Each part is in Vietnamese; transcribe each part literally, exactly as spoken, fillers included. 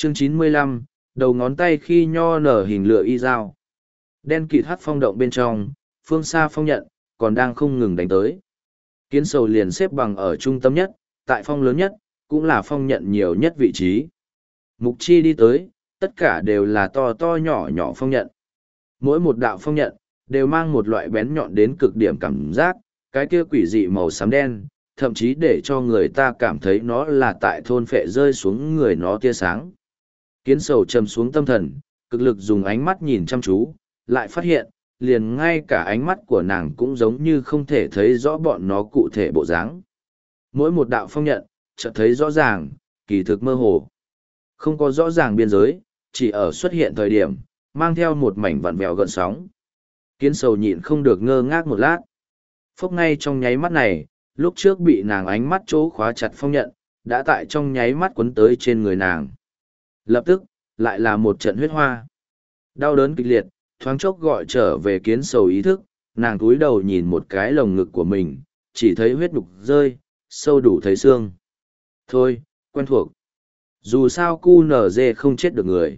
Chương chín mươi lăm, đầu ngón tay khi nho nở hình lửa y dao. Đen kịt hắc phong động bên trong, phương xa phong nhận, còn đang không ngừng đánh tới. Kiến sầu liền xếp bằng ở trung tâm nhất, tại phong lớn nhất, cũng là phong nhận nhiều nhất vị trí. Mục chi đi tới, tất cả đều là to to nhỏ nhỏ phong nhận. Mỗi một đạo phong nhận, đều mang một loại bén nhọn đến cực điểm cảm giác, cái kia quỷ dị màu xám đen, thậm chí để cho người ta cảm thấy nó là tại thôn phệ rơi xuống người nó tia sáng. Kiến sầu trầm xuống tâm thần, cực lực dùng ánh mắt nhìn chăm chú, lại phát hiện, liền ngay cả ánh mắt của nàng cũng giống như không thể thấy rõ bọn nó cụ thể bộ dáng. Mỗi một đạo phong nhận, chợt thấy rõ ràng, kỳ thực mơ hồ. Không có rõ ràng biên giới, chỉ ở xuất hiện thời điểm, mang theo một mảnh vặn vẹo gợn sóng. Kiến sầu nhịn không được ngơ ngác một lát. Phốc ngay trong nháy mắt này, lúc trước bị nàng ánh mắt chỗ khóa chặt phong nhận, đã tại trong nháy mắt quấn tới trên người nàng. Lập tức, lại là một trận huyết hoa. Đau đớn kịch liệt, thoáng chốc gọi trở về kiến sầu ý thức, nàng cúi đầu nhìn một cái lồng ngực của mình, chỉ thấy huyết nhục rơi, sâu đủ thấy xương. Thôi, quen thuộc. Dù sao cu nở dê không chết được người.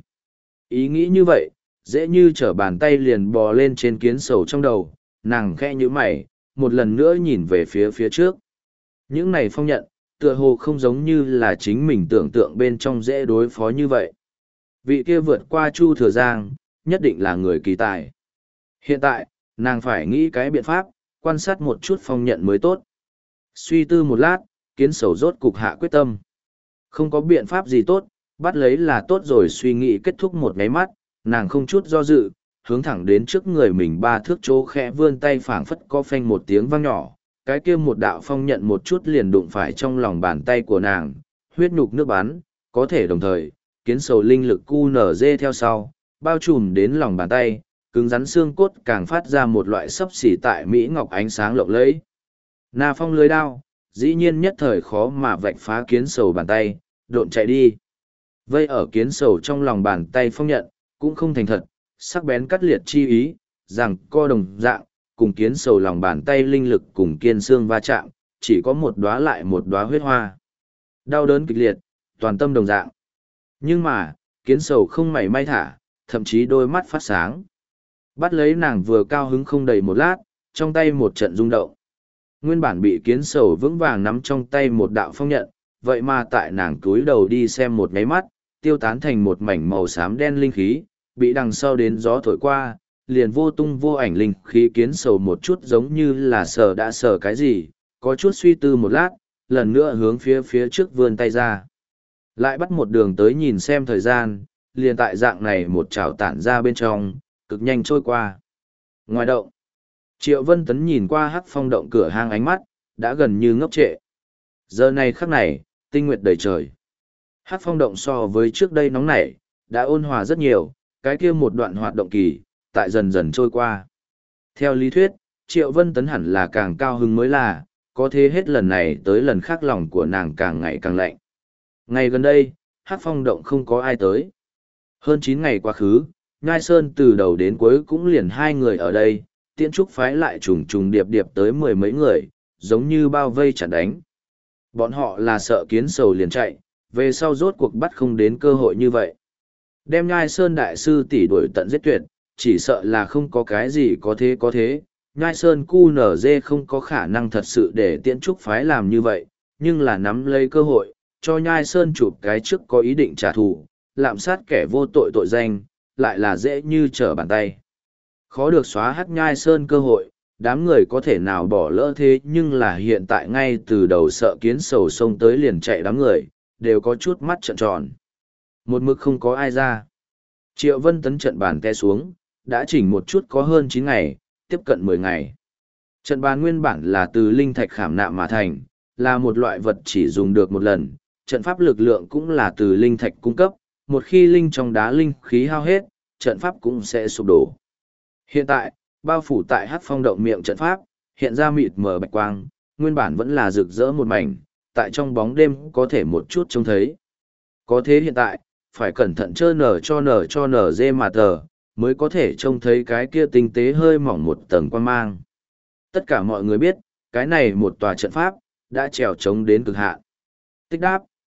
Ý nghĩ như vậy, dễ như trở bàn tay liền bò lên trên kiến sầu trong đầu, nàng khẽ như mày, một lần nữa nhìn về phía phía trước. Những này phong nhận, tựa hồ không giống như là chính mình tưởng tượng bên trong dễ đối phó như vậy. Vị kia vượt qua Chu Thừa Giang, nhất định là người kỳ tài. Hiện tại, nàng phải nghĩ cái biện pháp, quan sát một chút phong nhận mới tốt. Suy tư một lát, kiến sầu rốt cục hạ quyết tâm. Không có biện pháp gì tốt, bắt lấy là tốt rồi, suy nghĩ kết thúc một ngáy mắt, nàng không chút do dự, hướng thẳng đến trước người mình ba thước chỗ khẽ vươn tay phảng phất có phanh một tiếng vang nhỏ, cái kia một đạo phong nhận một chút liền đụng phải trong lòng bàn tay của nàng, huyết nhục nước bắn, có thể đồng thời, kiến sầu linh lực cu nở dê theo sau, bao trùm đến lòng bàn tay, cứng rắn xương cốt càng phát ra một loại sấp xỉ tại Mỹ ngọc ánh sáng lộng lẫy. Na phong lưới đao, dĩ nhiên nhất thời khó mà vạch phá kiến sầu bàn tay, độn chạy đi. Vây ở kiến sầu trong lòng bàn tay phong nhận, cũng không thành thật, sắc bén cắt liệt chi ý, rằng co đồng dạng, cùng kiến sầu lòng bàn tay linh lực cùng kiên xương va chạm, chỉ có một đóa lại một đóa huyết hoa. Đau đớn kịch liệt, toàn tâm đồng dạng. Nhưng mà, kiến sầu không mảy may thả, thậm chí đôi mắt phát sáng. Bắt lấy nàng vừa cao hứng không đầy một lát, trong tay một trận rung động. Nguyên bản bị kiến sầu vững vàng nắm trong tay một đạo phong nhận, vậy mà tại nàng túi đầu đi xem một ngáy mắt, tiêu tán thành một mảnh màu xám đen linh khí, bị đằng sau đến gió thổi qua, liền vô tung vô ảnh linh khí. Kiến sầu một chút giống như là sờ đã sờ cái gì, có chút suy tư một lát, lần nữa hướng phía phía trước vươn tay ra. Lại bắt một đường tới nhìn xem thời gian, liền tại dạng này một chảo tản ra bên trong, cực nhanh trôi qua. Ngoài động, Triệu Vân Tấn nhìn qua hắc phong động cửa hang, ánh mắt đã gần như ngốc trệ. Giờ này khắc này, tinh nguyệt đầy trời. Hắc phong động so với trước đây nóng nảy, đã ôn hòa rất nhiều, cái kia một đoạn hoạt động kỳ, tại dần dần trôi qua. Theo lý thuyết, Triệu Vân Tấn hẳn là càng cao hứng mới là, có thế hết lần này tới lần khác lòng của nàng càng ngày càng lạnh. Ngày gần đây, Hắc phong động không có ai tới. Hơn chín ngày quá khứ, Nhai Sơn từ đầu đến cuối cũng liền hai người ở đây, Tiễn Trúc phái lại trùng trùng điệp điệp tới mười mấy người, giống như bao vây chặn đánh. Bọn họ là sợ kiến sầu liền chạy, về sau rốt cuộc bắt không đến cơ hội như vậy. Đem Nhai Sơn đại sư tỷ đuổi tận giết tuyệt, chỉ sợ là không có cái gì có thế có thế. Nhai Sơn cu nở dê không có khả năng thật sự để Tiễn Trúc phái làm như vậy, nhưng là nắm lấy cơ hội, cho Nhai Sơn chụp cái trước có ý định trả thù, lạm sát kẻ vô tội tội danh, lại là dễ như trở bàn tay. Khó được xóa Hắc Nhai Sơn cơ hội, đám người có thể nào bỏ lỡ thế, nhưng là hiện tại ngay từ đầu sợ kiến sầu xông tới liền chạy, đám người đều có chút mắt trợn tròn. Một mực không có ai ra. Triệu Vân Tấn trận bàn té xuống, đã chỉnh một chút có hơn chín ngày, tiếp cận mười ngày. Trận bàn nguyên bản là từ linh thạch khảm nạm mà thành, là một loại vật chỉ dùng được một lần, trận pháp lực lượng cũng là từ linh thạch cung cấp, một khi linh trong đá linh khí hao hết, trận pháp cũng sẽ sụp đổ. Hiện tại, bao phủ tại Hắc phong động miệng trận pháp, hiện ra mịt mờ bạch quang, nguyên bản vẫn là rực rỡ một mảnh, tại trong bóng đêm có thể một chút trông thấy. Có thế hiện tại, phải cẩn thận chơ nở cho nở cho nở dê mà tờ, mới có thể trông thấy cái kia tinh tế hơi mỏng một tầng quang mang. Tất cả mọi người biết, cái này một tòa trận pháp, đã trèo trống đến cực hạn. Tích đáp,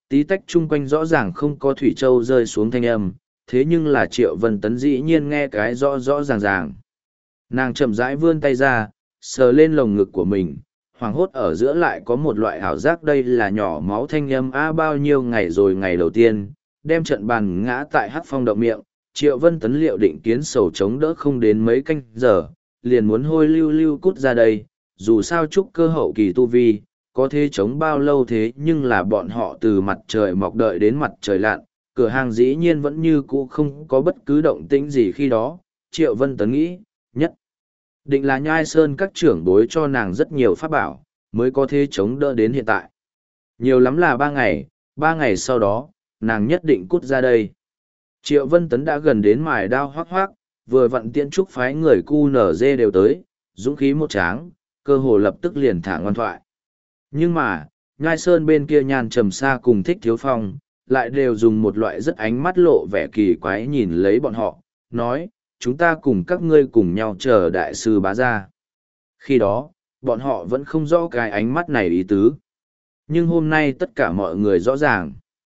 tí tách chung quanh rõ ràng không có thủy châu rơi xuống thanh âm, thế nhưng là Triệu Vân Tấn dĩ nhiên nghe cái rõ rõ ràng ràng. Nàng chậm rãi vươn tay ra, sờ lên lồng ngực của mình, hoàng hốt ở giữa lại có một loại ảo giác đây là nhỏ máu thanh âm a bao nhiêu ngày rồi ngày đầu tiên, đem trận bàn ngã tại hắc phong động miệng, Triệu Vân Tấn liệu định kiến sầu chống đỡ không đến mấy canh giờ, liền muốn hôi lưu lưu cút ra đây, dù sao chúc cơ hậu kỳ tu vi, có thể chống bao lâu thế nhưng là bọn họ từ mặt trời mọc đợi đến mặt trời lặn, cửa hàng dĩ nhiên vẫn như cũ không có bất cứ động tĩnh gì khi đó, Triệu Vân Tấn nghĩ, nhất định là Nhai Sơn các trưởng bối cho nàng rất nhiều pháp bảo, mới có thể chống đỡ đến hiện tại. Nhiều lắm là ba ngày, ba ngày sau đó, nàng nhất định cút ra đây. Triệu Vân Tấn đã gần đến mài đao hoác hoác, vừa vặn tiễn trúc phái người cu nở dê đều tới, dũng khí một tráng, cơ hồ lập tức liền thả ngoan thoại. Nhưng mà, Nhai Sơn bên kia Nhan Trầm Sa cùng Thích Thiếu Phong, lại đều dùng một loại rất ánh mắt lộ vẻ kỳ quái nhìn lấy bọn họ, nói, chúng ta cùng các ngươi cùng nhau chờ đại sư bá ra. Khi đó, bọn họ vẫn không rõ cái ánh mắt này ý tứ. Nhưng hôm nay tất cả mọi người rõ ràng.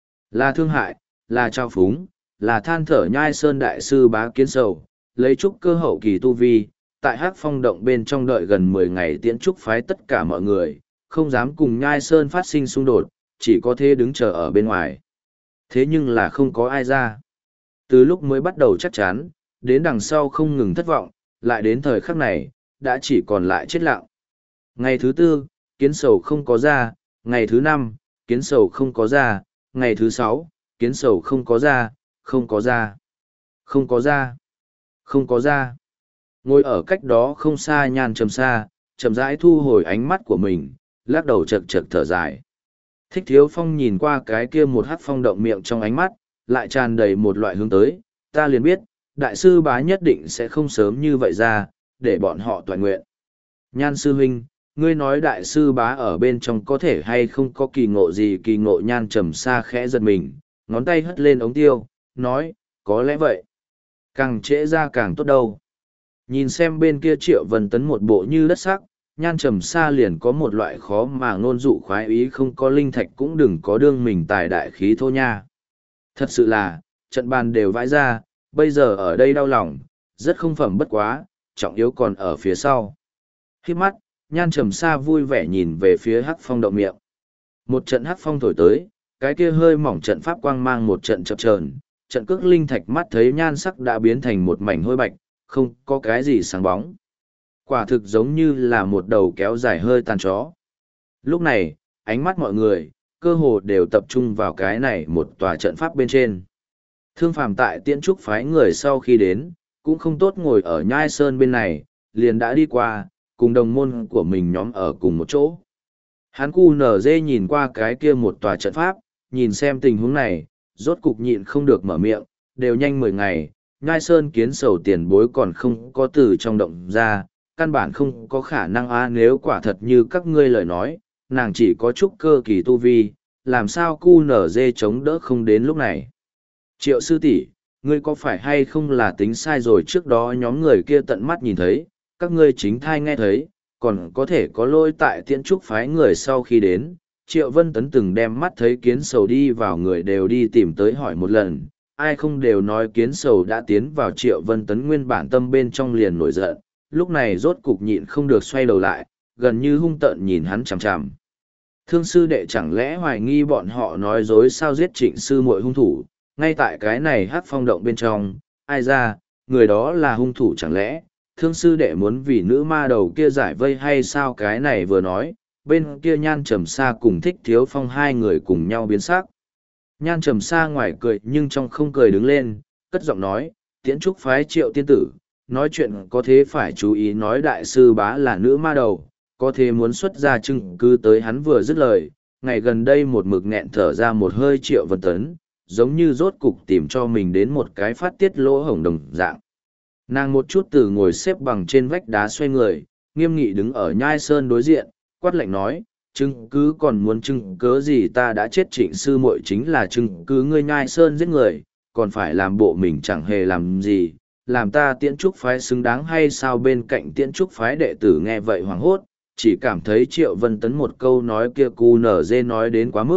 Là thương hại, là trao phúng, là than thở Nhai Sơn đại sư bá kiến sầu, lấy trúc cơ hậu kỳ tu vi, tại Hắc Phong động bên trong đợi gần mười ngày tiễn trúc phái tất cả mọi người, không dám cùng Nhai Sơn phát sinh xung đột, chỉ có thể đứng chờ ở bên ngoài. Thế nhưng là không có ai ra. Từ lúc mới bắt đầu chắc chắn, đến đằng sau không ngừng thất vọng, lại đến thời khắc này, đã chỉ còn lại chết lặng. Ngày thứ tư, kiến sầu không có ra, ngày thứ năm, kiến sầu không có ra, ngày thứ sáu, kiến sầu không có ra, không có ra, không có ra, không có ra. Ngồi ở cách đó không xa Nhan Trầm Sa, chậm rãi thu hồi ánh mắt của mình, lắc đầu chật chật thở dài. Thích Thiếu Phong nhìn qua cái kia một hắc phong động miệng trong ánh mắt, lại tràn đầy một loại hướng tới, ta liền biết, đại sư bá nhất định sẽ không sớm như vậy ra, để bọn họ toàn nguyện. Nhan sư huynh, ngươi nói đại sư bá ở bên trong có thể hay không có kỳ ngộ gì kỳ ngộ Nhan Trầm Sa khẽ giật mình, ngón tay hất lên ống tiêu, nói, có lẽ vậy. Càng trễ ra càng tốt đâu. Nhìn xem bên kia Triệu Vân Tấn một bộ như đất sắc, Nhan Trầm Sa liền có một loại khó mà ngôn dụ khoái ý không có linh thạch cũng đừng có đương mình tài đại khí thô nha. Thật sự là, trận bàn đều vãi ra, bây giờ ở đây đau lòng, rất không phẩm bất quá, trọng yếu còn ở phía sau. Khi mắt, Nhan Trầm Sa vui vẻ nhìn về phía hắc phong động miệng. Một trận hắc phong thổi tới, cái kia hơi mỏng trận pháp quang mang một trận chập chờn, trận cước linh thạch mắt thấy nhan sắc đã biến thành một mảnh hôi bạch, không có cái gì sáng bóng. Quả thực giống như là một đầu kéo dài hơi tàn chó. Lúc này, ánh mắt mọi người, cơ hồ đều tập trung vào cái này một tòa trận pháp bên trên. Thương phàm tại tiễn trúc phái người sau khi đến, cũng không tốt ngồi ở Nhai Sơn bên này, liền đã đi qua, cùng đồng môn của mình nhóm ở cùng một chỗ. Hắn cu nở dê nhìn qua cái kia một tòa trận pháp, nhìn xem tình huống này, rốt cục nhịn không được mở miệng, đều nhanh mười ngày, Nhai Sơn kiến sầu tiền bối còn không có từ trong động ra, căn bản không có khả năng a nếu quả thật như các ngươi lời nói, nàng chỉ có chút cơ kỳ tu vi, làm sao cu nở dê chống đỡ không đến lúc này. Triệu sư tỷ, ngươi có phải hay không là tính sai rồi trước đó nhóm người kia tận mắt nhìn thấy, các ngươi chính thai nghe thấy, còn có thể có lỗi tại tiễn trúc phái người sau khi đến. Triệu Vân Tấn từng đem mắt thấy kiến sầu đi vào người đều đi tìm tới hỏi một lần, ai không đều nói kiến sầu đã tiến vào Triệu Vân Tấn nguyên bản tâm bên trong liền nổi giận, lúc này rốt cục nhịn không được xoay đầu lại, gần như hung tợn nhìn hắn chằm chằm. Thương sư đệ chẳng lẽ hoài nghi bọn họ nói dối sao giết trịnh sư muội hung thủ, ngay tại cái này hát phong động bên trong, ai ra, người đó là hung thủ chẳng lẽ, thương sư đệ muốn vì nữ ma đầu kia giải vây hay sao cái này vừa nói, bên kia Nhan Trầm Sa cùng Thích Thiếu Phong hai người cùng nhau biến sắc. Nhan Trầm Sa ngoài cười nhưng trong không cười đứng lên, cất giọng nói, tiễn trúc phái Triệu tiên tử, nói chuyện có thế phải chú ý nói đại sư bá là nữ ma đầu, có thế muốn xuất ra chứng cứ tới hắn vừa dứt lời, ngày gần đây một mực nghẹn thở ra một hơi Triệu Vân Tấn, giống như rốt cục tìm cho mình đến một cái phát tiết lỗ hổng đồng dạng. Nàng một chút từ ngồi xếp bằng trên vách đá xoay người, nghiêm nghị đứng ở Nhai Sơn đối diện, quát lạnh nói, chứng cứ còn muốn chứng cớ gì ta đã chết trịnh sư muội chính là chứng cứ ngươi Nhai Sơn giết người, còn phải làm bộ mình chẳng hề làm gì, làm ta tiễn trúc phái xứng đáng hay sao bên cạnh tiễn trúc phái đệ tử nghe vậy hoảng hốt, chỉ cảm thấy Triệu Vân Tấn một câu nói kia cu nở dê nói đến quá mức,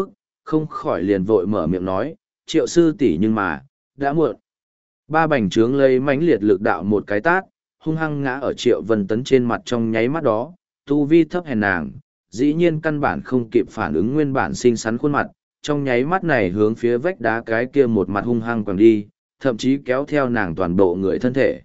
không khỏi liền vội mở miệng nói, Triệu sư tỷ nhưng mà, đã muộn. Ba bành trướng lấy mãnh liệt lực đạo một cái tát, hung hăng ngã ở Triệu Vân Tấn trên mặt trong nháy mắt đó, tu vi thấp hèn nàng, dĩ nhiên căn bản không kịp phản ứng nguyên bản xinh xắn khuôn mặt, trong nháy mắt này hướng phía vách đá cái kia một mặt hung hăng quẳng đi, thậm chí kéo theo nàng toàn bộ người thân thể.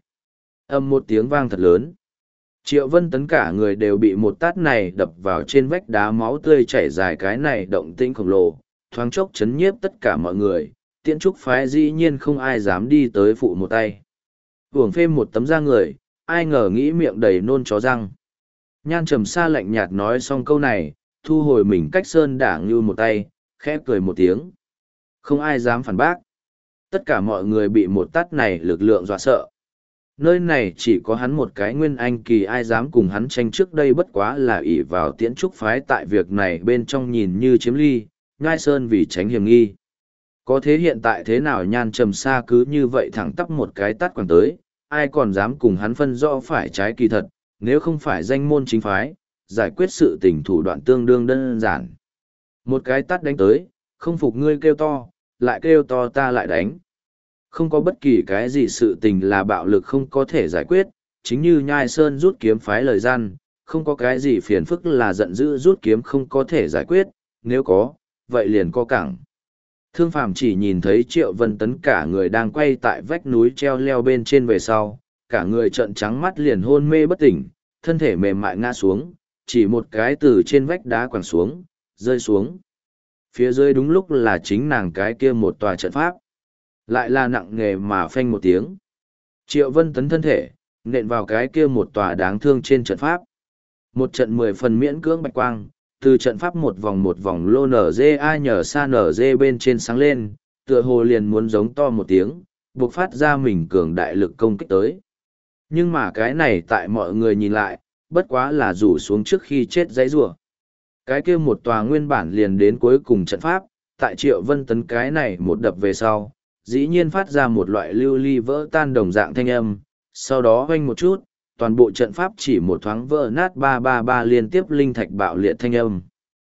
Âm một tiếng vang thật lớn. Triệu Vân Tấn cả người đều bị một tát này đập vào trên vách đá, máu tươi chảy dài, cái này động tĩnh khổng lồ, thoáng chốc chấn nhiếp tất cả mọi người, Tiễn Trúc phái dĩ nhiên không ai dám đi tới phụ một tay. Uổng phê một tấm da người, ai ngờ nghĩ miệng đầy nôn chó răng. Nhan Trầm Sa lạnh nhạt nói xong câu này, thu hồi mình cách sơn đảng như một tay, khẽ cười một tiếng. Không ai dám phản bác. Tất cả mọi người bị một tát này lực lượng dọa sợ. Nơi này chỉ có hắn một cái nguyên anh kỳ, ai dám cùng hắn tranh trước đây, bất quá là ỷ vào Tiễn Trúc phái tại việc này bên trong nhìn như chiếm ly, ngai sơn vì tránh hiểm nghi. Có thế hiện tại thế nào Nhan Trầm Sa cứ như vậy thẳng tắp một cái tát quẳng tới, ai còn dám cùng hắn phân rõ phải trái kỳ thật, nếu không phải danh môn chính phái, giải quyết sự tình thủ đoạn tương đương đơn giản. Một cái tát đánh tới, không phục ngươi kêu to, lại kêu to ta lại đánh. Không có bất kỳ cái gì sự tình là bạo lực không có thể giải quyết, chính như Nhai Sơn rút kiếm phái lời gian, không có cái gì phiền phức là giận dữ rút kiếm không có thể giải quyết, nếu có, vậy liền có cẳng. Thương Phàm chỉ nhìn thấy Triệu Vân Tấn cả người đang quay tại vách núi treo leo bên trên về sau, cả người trợn trắng mắt liền hôn mê bất tỉnh, thân thể mềm mại ngã xuống, chỉ một cái từ trên vách đá quẳng xuống, rơi xuống. Phía dưới đúng lúc là chính nàng cái kia một tòa trận pháp. Lại là nặng nề mà phanh một tiếng. Triệu Vân Tấn thân thể, nện vào cái kia một tòa đáng thương trên trận pháp. Một trận mười phần miễn cưỡng bạch quang, từ trận pháp một vòng một vòng lô nở dê ai nhờ xa nở dê bên trên sáng lên, tựa hồ liền muốn giống to một tiếng, buộc phát ra mình cường đại lực công kích tới. Nhưng mà cái này tại mọi người nhìn lại, bất quá là rủ xuống trước khi chết dãy rủa. Cái kia một tòa nguyên bản liền đến cuối cùng trận pháp, tại Triệu Vân Tấn cái này một đập về sau, dĩ nhiên phát ra một loại lưu ly vỡ tan đồng dạng thanh âm, sau đó hoanh một chút, toàn bộ trận pháp chỉ một thoáng vỡ nát ba ba ba liên tiếp linh thạch bạo liệt thanh âm.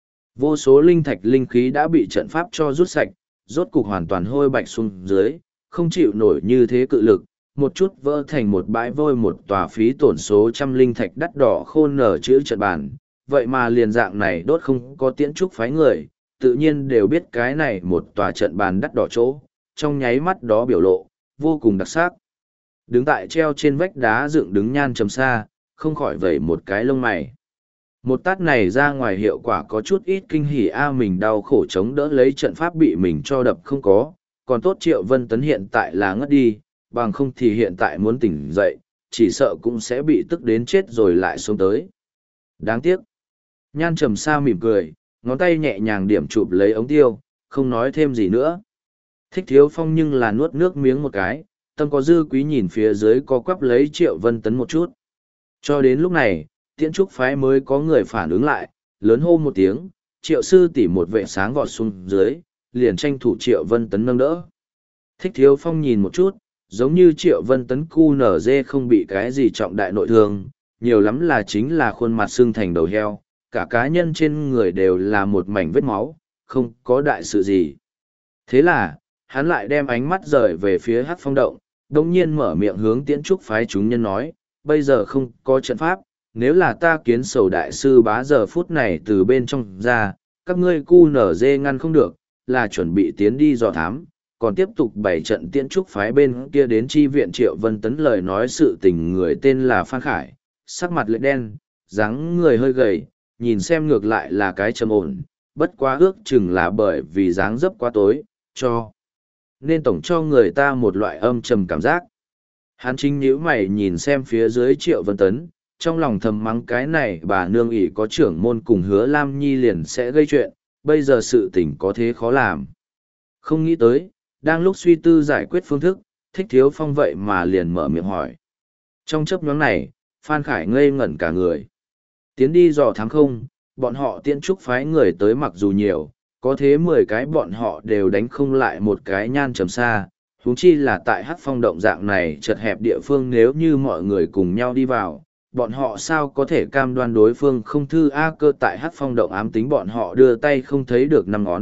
Vô số linh thạch linh khí đã bị trận pháp cho rút sạch, rốt cục hoàn toàn hôi bạch xuống dưới, không chịu nổi như thế cự lực, một chút vỡ thành một bãi vôi, một tòa phí tổn số trăm linh thạch đắt đỏ khôn nở chữ trận bàn. Vậy mà liền dạng này đốt không có Tiễn Trúc phái người, tự nhiên đều biết cái này một tòa trận bàn đắt đỏ chỗ, trong nháy mắt đó biểu lộ, vô cùng đặc sắc. Đứng tại treo trên vách đá dựng đứng Nhan Trầm Sa, không khỏi vẩy một cái lông mày. Một tát này ra ngoài hiệu quả có chút ít kinh hỉ, a mình đau khổ chống đỡ lấy trận pháp bị mình cho đập không có, còn tốt Triệu Vân Tấn hiện tại là ngất đi, bằng không thì hiện tại muốn tỉnh dậy, chỉ sợ cũng sẽ bị tức đến chết rồi lại xuống tới. Đáng tiếc. Nhan Trầm Sa mỉm cười, ngón tay nhẹ nhàng điểm chụp lấy ống tiêu, không nói thêm gì nữa. Thích Thiếu Phong nhưng là nuốt nước miếng một cái, tâm có dư quý nhìn phía dưới co quắp lấy Triệu Vân Tấn một chút. Cho đến lúc này, Tiễn Trúc phái mới có người phản ứng lại, lớn hô một tiếng, Triệu sư tỷ một vệ sáng vọt xuống dưới, liền tranh thủ Triệu Vân Tấn nâng đỡ. Thích Thiếu Phong nhìn một chút, giống như Triệu Vân Tấn cu nở dê không bị cái gì trọng đại nội thương, nhiều lắm là chính là khuôn mặt xương thành đầu heo, cả cá nhân trên người đều là một mảnh vết máu, không có đại sự gì. Thế là, hắn lại đem ánh mắt rời về phía Hắc Phong động, đồng nhiên mở miệng hướng Tiễn Trúc phái chúng nhân nói, bây giờ không có trận pháp, nếu là ta Kiến Sầu đại sư bá giờ phút này từ bên trong ra, các ngươi cu nở dê ngăn không được, là chuẩn bị tiến đi dò thám, còn tiếp tục bày trận Tiễn Trúc phái bên kia đến chi viện. Triệu Vân Tấn lời nói sự tình người tên là Phan Khải, sắc mặt lệ đen, dáng người hơi gầy, nhìn xem ngược lại là cái trầm ổn, bất quá ước chừng là bởi vì dáng dấp quá tối, cho nên tổng cho người ta một loại âm trầm cảm giác. Hắn chính nhíu mày nhìn xem phía dưới Triệu Vân Tấn, trong lòng thầm mắng cái này bà nương ỷ có trưởng môn cùng Hứa Lam Nhi liền sẽ gây chuyện, bây giờ sự tình có thế khó làm. Không nghĩ tới, đang lúc suy tư giải quyết phương thức, Thích Thiếu Phong vậy mà liền mở miệng hỏi. Trong chớp nhoáng này, Phan Khải ngây ngẩn cả người. Tiến đi dò thám không, bọn họ Tiễn Trúc phái người tới mặc dù nhiều, có thế mười cái bọn họ đều đánh không lại một cái Nhan Trầm Sa, huống chi là tại Hắc Phong động dạng này chật hẹp địa phương, nếu như mọi người cùng nhau đi vào, bọn họ sao có thể cam đoan đối phương không thư A cơ tại Hắc Phong động ám tính bọn họ đưa tay không thấy được năm ngón,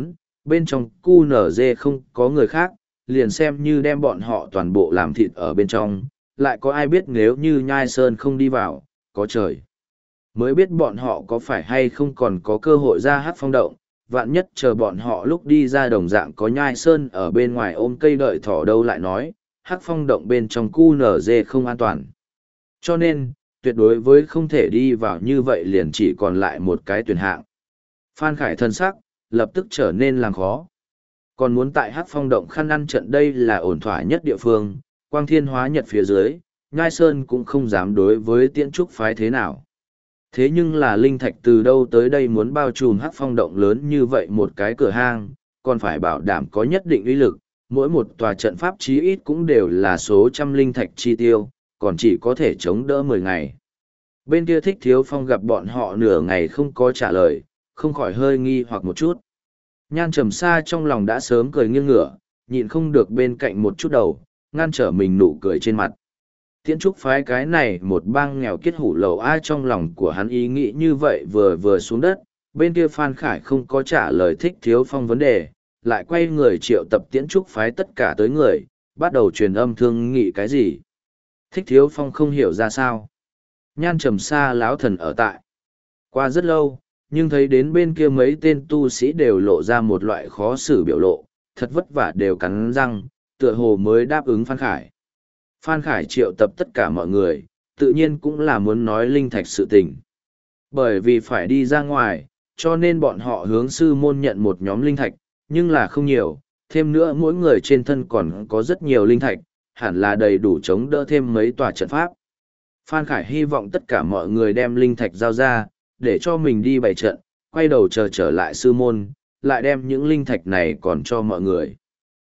bên trong cu nở dê không có người khác, liền xem như đem bọn họ toàn bộ làm thịt ở bên trong, lại có ai biết nếu như nhai sơn không đi vào, có trời. Mới biết bọn họ có phải hay không còn có cơ hội ra hát phong động, vạn nhất chờ bọn họ lúc đi ra đồng dạng có nhai sơn ở bên ngoài ôm cây đợi thỏ đâu lại nói, hát phong động bên trong cu nở dê không an toàn. Cho nên, tuyệt đối với không thể đi vào như vậy liền chỉ còn lại một cái tuyển hạng. Phan Khải thân sắc, lập tức trở nên làm khó. Còn muốn tại hát phong động khăn ăn trận đây là ổn thỏa nhất địa phương, quang thiên hóa nhật phía dưới, Nhai Sơn cũng không dám đối với tiễn trúc phái thế nào. Thế nhưng là linh thạch từ đâu tới đây muốn bao trùm hát phong động lớn như vậy một cái cửa hang, còn phải bảo đảm có nhất định uy lực, mỗi một tòa trận pháp chí ít cũng đều là số trăm linh thạch chi tiêu, còn chỉ có thể chống đỡ mười ngày. Bên kia Thích Thiếu Phong gặp bọn họ nửa ngày không có trả lời, không khỏi hơi nghi hoặc một chút. Nhan Trầm Sa trong lòng đã sớm cười nghiêng ngửa, nhịn không được bên cạnh một chút đầu, ngăn trở mình nụ cười trên mặt. Tiễn trúc phái cái này một bang nghèo kiết hủ lầu ai trong lòng của hắn ý nghĩ như vậy vừa vừa xuống đất, bên kia Phan Khải không có trả lời Thích Thiếu Phong vấn đề, lại quay người triệu tập tiễn trúc phái tất cả tới người, bắt đầu truyền âm thương nghị cái gì. Thích Thiếu Phong không hiểu ra sao. Nhan Trầm Sa láo thần ở tại. Qua rất lâu, nhưng thấy đến bên kia mấy tên tu sĩ đều lộ ra một loại khó xử biểu lộ, thật vất vả đều cắn răng, tựa hồ mới đáp ứng Phan Khải. Phan Khải triệu tập tất cả mọi người, tự nhiên cũng là muốn nói linh thạch sự tình. Bởi vì phải đi ra ngoài, cho nên bọn họ hướng sư môn nhận một nhóm linh thạch, nhưng là không nhiều, thêm nữa mỗi người trên thân còn có rất nhiều linh thạch, hẳn là đầy đủ chống đỡ thêm mấy tòa trận pháp. Phan Khải hy vọng tất cả mọi người đem linh thạch giao ra, để cho mình đi bày trận, quay đầu chờ trở lại sư môn, lại đem những linh thạch này còn cho mọi người.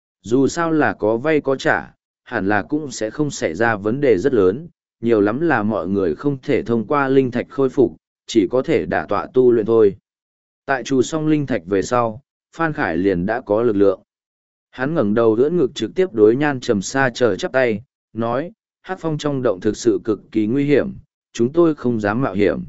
Dù sao là có vay có trả, hẳn là cũng sẽ không xảy ra vấn đề rất lớn, nhiều lắm là mọi người không thể thông qua linh thạch khôi phục, chỉ có thể đả tọa tu luyện thôi. Tại trù xong linh thạch về sau, Phan Khải liền đã có lực lượng. Hắn ngẩng đầu đỡ ngực trực tiếp đối Nhan Trầm Sa chờ chắp tay, nói, hát phong trong động thực sự cực kỳ nguy hiểm, chúng tôi không dám mạo hiểm.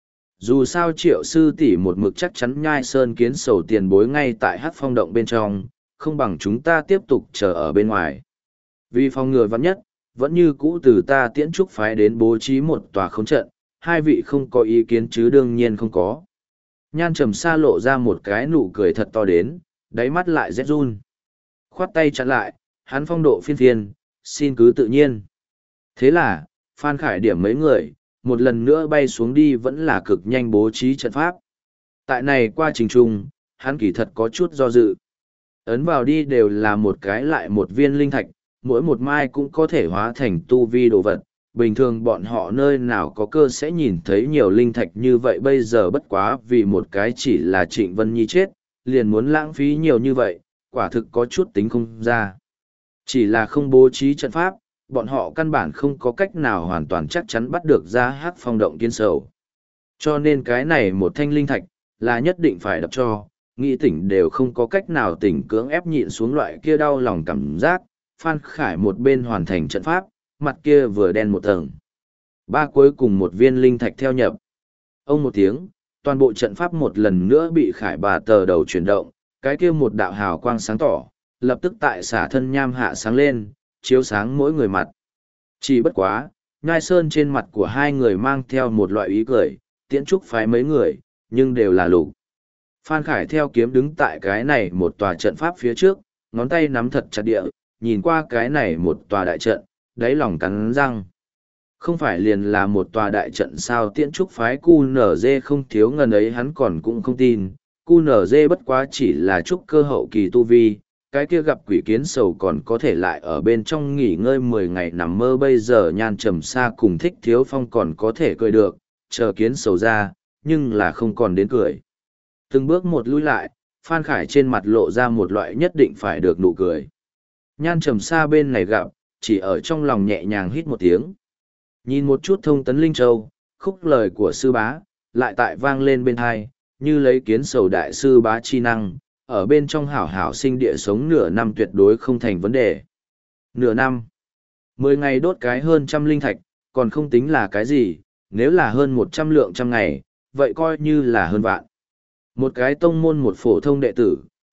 Dù sao Triệu sư tỷ một mực chắc chắn Nhai Sơn kiến sầu tiền bối ngay tại hát phong động bên trong, không bằng chúng ta tiếp tục chờ ở bên ngoài. Vì phòng ngừa vắn nhất, vẫn như cũ từ ta tiễn trúc phái đến bố trí một tòa khống trận, hai vị không có ý kiến chứ đương nhiên không có. Nhan Trầm Sa lộ ra một cái nụ cười thật to đến, đáy mắt lại rét run. Khoát tay chặn lại, hắn phong độ phiên phiên, xin cứ tự nhiên. Thế là, Phan Khải điểm mấy người, một lần nữa bay xuống đi vẫn là cực nhanh bố trí trận pháp. Tại này qua trình trung, hắn kỳ thật có chút do dự. Ấn vào đi đều là một cái lại một viên linh thạch, mỗi một mai cũng có thể hóa thành tu vi đồ vật. Bình thường bọn họ nơi nào có cơ sẽ nhìn thấy nhiều linh thạch như vậy bây giờ bất quá vì một cái chỉ là Trịnh Vân Nhi chết, liền muốn lãng phí nhiều như vậy, quả thực có chút tính không ra. Chỉ là không bố trí trận pháp, bọn họ căn bản không có cách nào hoàn toàn chắc chắn bắt được ra hát phong động kiến sầu. Cho nên cái này một thanh linh thạch, là nhất định phải đập cho, nghĩ tỉnh đều không có cách nào tỉnh cưỡng ép nhịn xuống loại kia đau lòng cảm giác. Phan Khải một bên hoàn thành trận pháp, mặt kia vừa đen một tầng. Ba cuối cùng một viên linh thạch theo nhập. Ông một tiếng, toàn bộ trận pháp một lần nữa bị Khải bà tờ đầu chuyển động, cái kia một đạo hào quang sáng tỏ, lập tức tại xả thân nham hạ sáng lên, chiếu sáng mỗi người mặt. Chỉ bất quá, Nhai Sơn trên mặt của hai người mang theo một loại ý cười, tiễn trúc phái mấy người, nhưng đều là lục. Phan Khải theo kiếm đứng tại cái này một tòa trận pháp phía trước, ngón tay nắm thật chặt địa, nhìn qua cái này một tòa đại trận, đáy lòng cắn răng. Không phải liền là một tòa đại trận sao tiễn trúc phái cu nở dê không thiếu ngần ấy hắn còn cũng không tin, cu nở dê bất quá chỉ là trúc cơ hậu kỳ tu vi, cái kia gặp quỷ kiến sầu còn có thể lại ở bên trong nghỉ ngơi mười ngày nằm mơ bây giờ Nhan Trầm Sa cùng Thích Thiếu Phong còn có thể cười được, chờ kiến sầu ra, nhưng là không còn đến cười. Từng bước một lui lại, Phan Khải trên mặt lộ ra một loại nhất định phải được nụ cười. Nhan Trầm Sa bên này gặp, chỉ ở trong lòng nhẹ nhàng hít một tiếng. Nhìn một chút thông tấn Linh Châu, khúc lời của sư bá, lại tại vang lên bên hai, như lấy kiến sầu đại sư bá chi năng, ở bên trong hảo hảo sinh địa sống nửa năm tuyệt đối không thành vấn đề. Nửa năm. Mười ngày đốt cái hơn trăm linh thạch, còn không tính là cái gì, nếu là hơn một trăm lượng trăm ngày, vậy coi như là hơn vạn. Một cái tông môn một phổ thông đệ tử,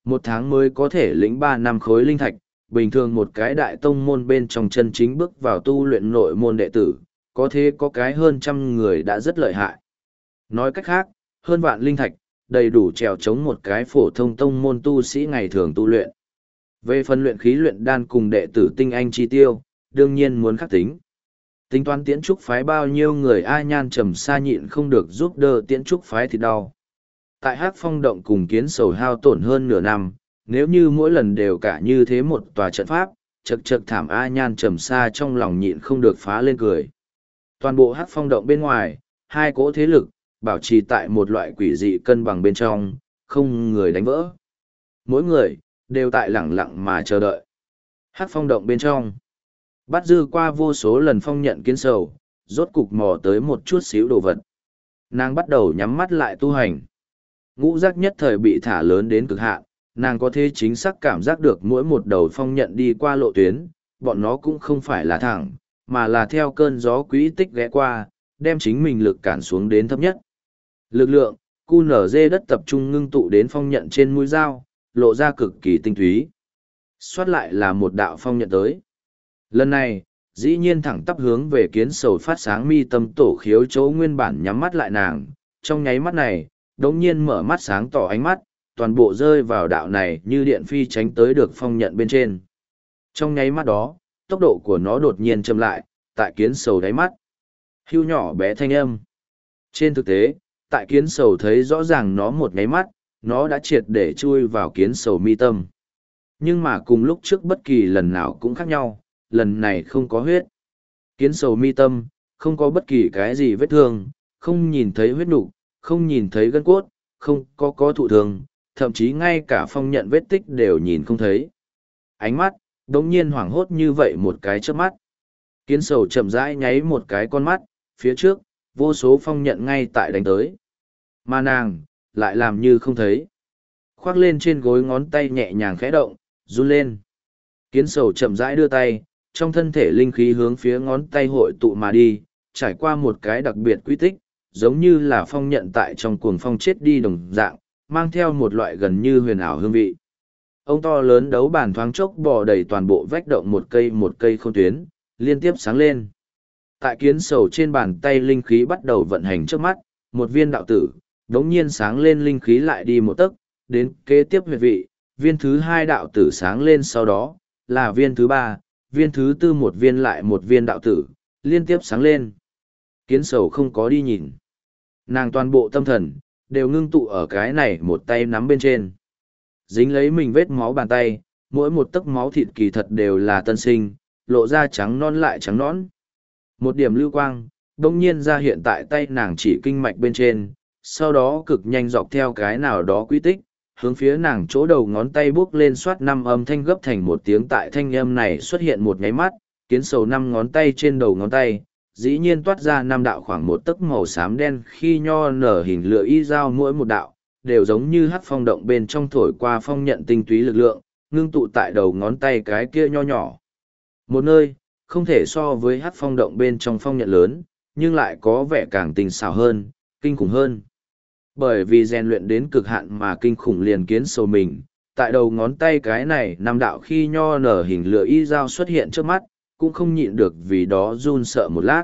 một tháng mới có thể lĩnh ba năm khối linh thạch, bình thường một cái đại tông môn bên trong chân chính bước vào tu luyện nội môn đệ tử, có thế có cái hơn trăm người đã rất lợi hại. Nói cách khác, hơn vạn linh thạch, đầy đủ trèo chống một cái phổ thông tông môn tu sĩ ngày thường tu luyện. Về phần luyện khí luyện đan cùng đệ tử tinh anh chi tiêu, đương nhiên muốn khắc tính. Tính toán tiễn trúc phái bao nhiêu người A Nhan trầm xa nhịn không được giúp đỡ tiễn trúc phái thì đau. Tại Hắc Phong động cùng kiến sầu hao tổn hơn nửa năm, nếu như mỗi lần đều cả như thế một tòa trận pháp, chật chật thảm A Nhan trầm xa trong lòng nhịn không được phá lên cười. Toàn bộ Hắc Phong động bên ngoài, hai cỗ thế lực, bảo trì tại một loại quỷ dị cân bằng bên trong, không người đánh vỡ. Mỗi người, đều tại lẳng lặng mà chờ đợi. Hắc Phong động bên trong, bắt dư qua vô số lần phong nhận kiến sầu, rốt cục mò tới một chút xíu đồ vật. Nàng bắt đầu nhắm mắt lại tu hành. Ngũ giác nhất thời bị thả lớn đến cực hạn, nàng có thể chính xác cảm giác được mỗi một đầu phong nhận đi qua lộ tuyến, bọn nó cũng không phải là thẳng, mà là theo cơn gió quỹ tích ghé qua, đem chính mình lực cản xuống đến thấp nhất. Lực lượng, cu nở dê đất tập trung ngưng tụ đến phong nhận trên mũi dao, lộ ra cực kỳ tinh túy. Xoát lại là một đạo phong nhận tới. Lần này, dĩ nhiên thẳng tắp hướng về kiến sầu phát sáng mi tâm tổ khiếu chỗ nguyên bản nhắm mắt lại nàng, trong nháy mắt này, đống nhiên mở mắt sáng tỏ ánh mắt, toàn bộ rơi vào đạo này như điện phi tránh tới được phong nhận bên trên. Trong nháy mắt đó, tốc độ của nó đột nhiên chậm lại, tại kiến sầu đáy mắt. Hưu nhỏ bé thanh âm. Trên thực tế, tại kiến sầu thấy rõ ràng nó một nháy mắt, nó đã triệt để chui vào kiến sầu mi tâm. Nhưng mà cùng lúc trước bất kỳ lần nào cũng khác nhau, lần này không có huyết. Kiến sầu mi tâm, không có bất kỳ cái gì vết thương, không nhìn thấy huyết nục, không nhìn thấy gân cốt, không có có thụ thương, thậm chí ngay cả phong nhận vết tích đều nhìn không thấy. Ánh mắt, đống nhiên hoảng hốt như vậy một cái chớp mắt. Kiến sầu chậm rãi nháy một cái con mắt, phía trước, vô số phong nhận ngay tại đánh tới. Mà nàng, lại làm như không thấy. Khoác lên trên gối ngón tay nhẹ nhàng khẽ động, run lên. Kiến sầu chậm rãi đưa tay, trong thân thể linh khí hướng phía ngón tay hội tụ mà đi, trải qua một cái đặc biệt quy tích, giống như là phong nhận tại trong cuồng phong chết đi đồng dạng, mang theo một loại gần như huyền ảo hương vị. Ông to lớn đấu bản thoáng chốc bò đầy toàn bộ vách động một cây một cây không tuyến, liên tiếp sáng lên. Tại kiến sầu trên bàn tay linh khí bắt đầu vận hành trước mắt, một viên đạo tử, đống nhiên sáng lên linh khí lại đi một tấc, đến kế tiếp huyệt vị, viên thứ hai đạo tử sáng lên sau đó, là viên thứ ba, viên thứ tư một viên lại một viên đạo tử, liên tiếp sáng lên. Kiến sầu không có đi nhìn. Nàng toàn bộ tâm thần, đều ngưng tụ ở cái này một tay nắm bên trên. Dính lấy mình vết máu bàn tay, mỗi một tấc máu thịt kỳ thật đều là tân sinh, lộ ra trắng non lại trắng nõn. Một điểm lưu quang, đông nhiên ra hiện tại tay nàng chỉ kinh mạch bên trên, sau đó cực nhanh dọc theo cái nào đó quy tích, hướng phía nàng chỗ đầu ngón tay bước lên soát năm âm thanh gấp thành một tiếng. Tại thanh âm này xuất hiện một nháy mắt, kiến sầu năm ngón tay trên đầu ngón tay, dĩ nhiên toát ra năm đạo khoảng một tấc màu xám đen khi nho nở hình lửa y dao mỗi một đạo, đều giống như hắc phong động bên trong thổi qua phong nhận tinh túy lực lượng, ngưng tụ tại đầu ngón tay cái kia nho nhỏ. Một nơi, không thể so với hắc phong động bên trong phong nhận lớn, nhưng lại có vẻ càng tinh xảo hơn, kinh khủng hơn. Bởi vì rèn luyện đến cực hạn mà kinh khủng liền kiến sầu mình, tại đầu ngón tay cái này năm đạo khi nho nở hình lửa y dao xuất hiện trước mắt, cũng không nhịn được vì đó run sợ một lát.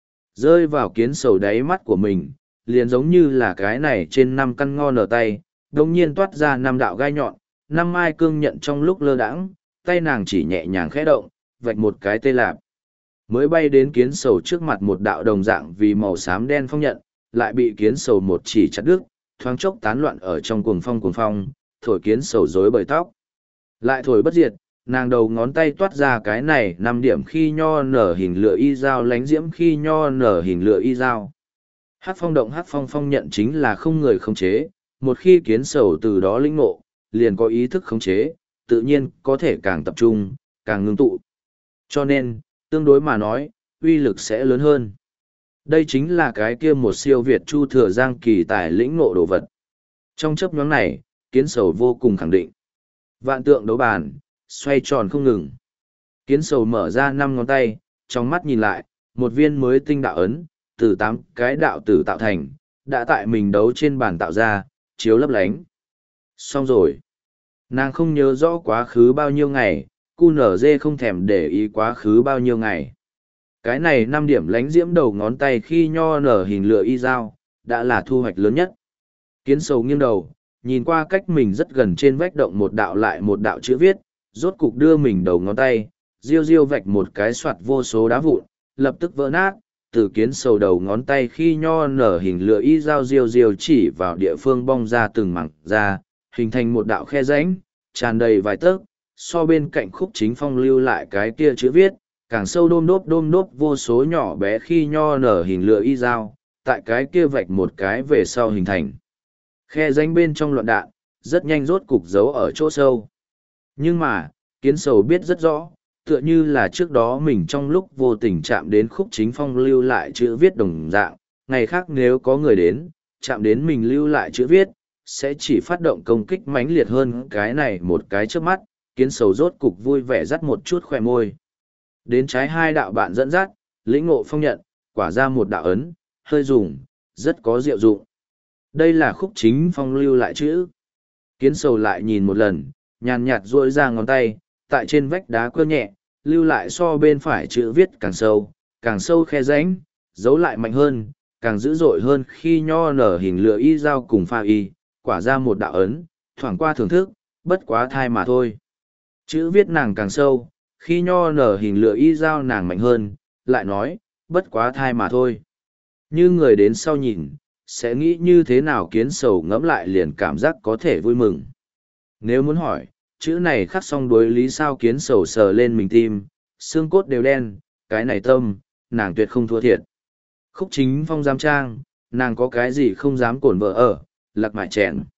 Rơi vào kiến sầu đáy mắt của mình, liền giống như là cái này trên năm căn ngo nở tay, đồng nhiên toát ra năm đạo gai nhọn, năm mai cương nhận trong lúc lơ đãng, tay nàng chỉ nhẹ nhàng khẽ động, vạch một cái tê lạp. Mới bay đến kiến sầu trước mặt một đạo đồng dạng vì màu xám đen phong nhận, lại bị kiến sầu một chỉ chặt đứt, thoáng chốc tán loạn ở trong cuồng phong cuồng phong, thổi kiến sầu rối bời tóc. Lại thổi bất diệt, nàng đầu ngón tay toát ra cái này năm điểm khi nho nở hình lửa y dao lánh diễm khi nho nở hình lửa y dao. Hát phong động hát phong phong nhận chính là không người khống chế, một khi kiến sầu từ đó lĩnh ngộ, liền có ý thức khống chế, tự nhiên có thể càng tập trung, càng ngưng tụ. Cho nên, tương đối mà nói, uy lực sẽ lớn hơn. Đây chính là cái kia một siêu Việt Chu Thừa Giang kỳ tài lĩnh ngộ đồ vật. Trong chấp nhóm này, kiến sầu vô cùng khẳng định. Vạn tượng đấu bàn, xoay tròn không ngừng. Kiến sầu mở ra năm ngón tay, trong mắt nhìn lại, một viên mới tinh đạo ấn, từ tám cái đạo tử tạo thành, đã tại mình đấu trên bàn tạo ra, chiếu lấp lánh. Xong rồi. Nàng không nhớ rõ quá khứ bao nhiêu ngày, cu nở dê không thèm để ý quá khứ bao nhiêu ngày. Cái này năm điểm lánh diễm đầu ngón tay khi nho nở hình lửa y dao, đã là thu hoạch lớn nhất. Kiến sầu nghiêng đầu, nhìn qua cách mình rất gần trên vách động một đạo lại một đạo chữ viết, rốt cục đưa mình đầu ngón tay, riêu riêu vạch một cái soạt vô số đá vụn, lập tức vỡ nát, từ kiến sầu đầu ngón tay khi nho nở hình lửa y dao riêu riêu chỉ vào địa phương bong ra từng mảng ra, hình thành một đạo khe rãnh, tràn đầy vài tấc, so bên cạnh khúc chính phong lưu lại cái kia chữ viết, càng sâu đôm đốp đôm đốp vô số nhỏ bé khi nho nở hình lửa y dao, tại cái kia vạch một cái về sau hình thành. Khe rãnh bên trong loạn đạn, rất nhanh rốt cục giấu ở chỗ sâu. Nhưng mà, kiến sầu biết rất rõ, tựa như là trước đó mình trong lúc vô tình chạm đến khúc chính phong lưu lại chữ viết đồng dạng, ngày khác nếu có người đến, chạm đến mình lưu lại chữ viết, sẽ chỉ phát động công kích mãnh liệt hơn cái này một cái trước mắt, kiến sầu rốt cục vui vẻ dắt một chút khoe môi. Đến trái hai đạo bạn dẫn dắt, lĩnh ngộ phong nhận, quả ra một đạo ấn, hơi dùng, rất có diệu dụng. Đây là khúc chính phong lưu lại chữ. Kiến sầu lại nhìn một lần, nhàn nhạt duỗi ra ngón tay, tại trên vách đá cơ nhẹ, lưu lại so bên phải chữ viết càng sâu, càng sâu khe rãnh, giấu lại mạnh hơn, càng dữ dội hơn khi nho nở hình lửa y dao cùng pha y, quả ra một đạo ấn, thoảng qua thưởng thức, bất quá thai mà thôi. Chữ viết nàng càng sâu, khi nho nở hình lửa y dao nàng mạnh hơn, lại nói, bất quá thai mà thôi. Như người đến sau nhìn, sẽ nghĩ như thế nào kiến sầu ngẫm lại liền cảm giác có thể vui mừng. Nếu muốn hỏi, chữ này khắc xong đối lý sao kiến sầu sờ lên mình tim, xương cốt đều đen, cái này tâm, nàng tuyệt không thua thiệt. Khúc chính phong giám trang, nàng có cái gì không dám cổn vợ ở, lạc mại chèn.